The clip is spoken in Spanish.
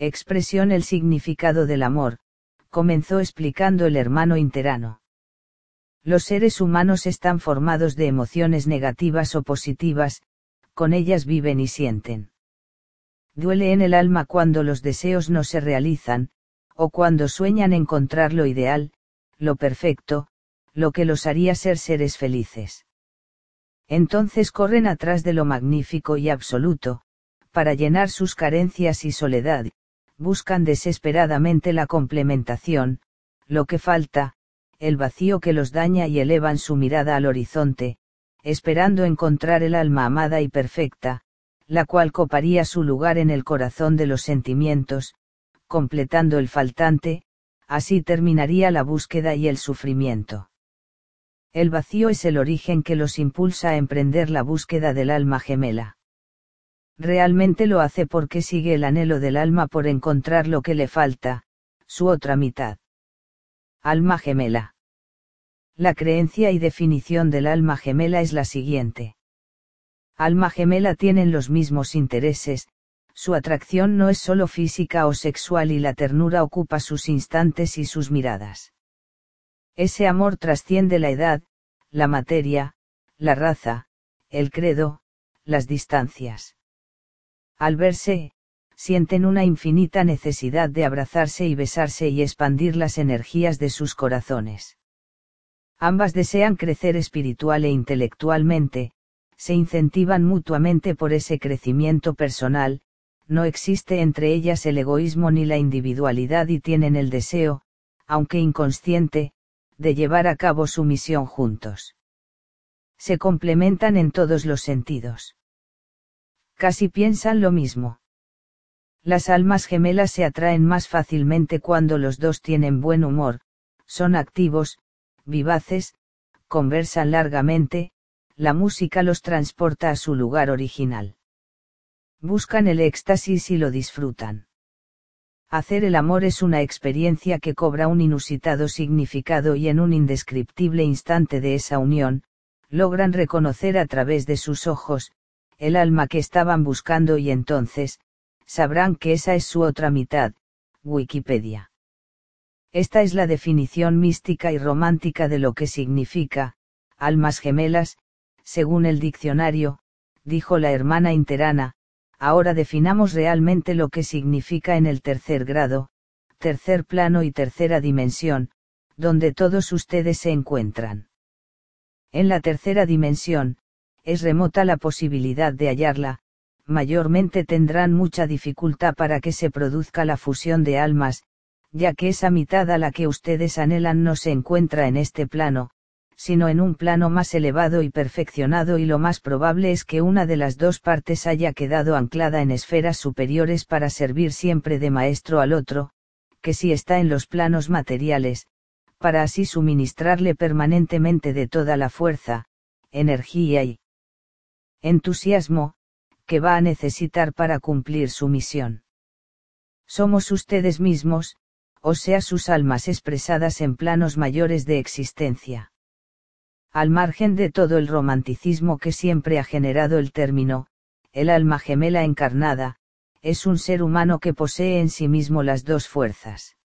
expresión el significado del amor, comenzó explicando el hermano interano. Los seres humanos están formados de emociones negativas o positivas, con ellas viven y sienten. Duele en el alma cuando los deseos no se realizan, o cuando sueñan encontrar lo ideal, lo perfecto, lo que los haría ser seres felices. Entonces corren atrás de lo magnífico y absoluto, para llenar sus carencias y soledad, buscan desesperadamente la complementación, lo que falta, el vacío que los daña y elevan su mirada al horizonte, esperando encontrar el alma amada y perfecta, la cual coparía su lugar en el corazón de los sentimientos, completando el faltante, así terminaría la búsqueda y el sufrimiento. El vacío es el origen que los impulsa a emprender la búsqueda del alma gemela. Realmente lo hace porque sigue el anhelo del alma por encontrar lo que le falta, su otra mitad. Alma gemela. La creencia y definición del alma gemela es la siguiente. Alma gemela tienen los mismos intereses, su atracción no es solo física o sexual y la ternura ocupa sus instantes y sus miradas. Ese amor trasciende la edad, la materia, la raza, el credo, las distancias. Al verse, sienten una infinita necesidad de abrazarse y besarse y expandir las energías de sus corazones. Ambas desean crecer espiritual e intelectualmente, se incentivan mutuamente por ese crecimiento personal, no existe entre ellas el egoísmo ni la individualidad y tienen el deseo, aunque inconsciente, de llevar a cabo su misión juntos. Se complementan en todos los sentidos. Casi piensan lo mismo. Las almas gemelas se atraen más fácilmente cuando los dos tienen buen humor, son activos, vivaces, conversan largamente, la música los transporta a su lugar original. Buscan el éxtasis y lo disfrutan. Hacer el amor es una experiencia que cobra un inusitado significado y en un indescriptible instante de esa unión, logran reconocer a través de sus ojos, el alma que estaban buscando y entonces, sabrán que esa es su otra mitad. Wikipedia. Esta es la definición mística y romántica de lo que significa, almas gemelas, según el diccionario, dijo la hermana interana. Ahora definamos realmente lo que significa en el tercer grado, tercer plano y tercera dimensión, donde todos ustedes se encuentran. En la tercera dimensión, es remota la posibilidad de hallarla, mayormente tendrán mucha dificultad para que se produzca la fusión de almas, ya que esa mitad a la que ustedes anhelan no se encuentra en este plano, sino en un plano más elevado y perfeccionado y lo más probable es que una de las dos partes haya quedado anclada en esferas superiores para servir siempre de maestro al otro, que si está en los planos materiales, para así suministrarle permanentemente de toda la fuerza, energía y entusiasmo, que va a necesitar para cumplir su misión. Somos ustedes mismos, o sea sus almas expresadas en planos mayores de existencia. Al margen de todo el romanticismo que siempre ha generado el término, el alma gemela encarnada, es un ser humano que posee en sí mismo las dos fuerzas.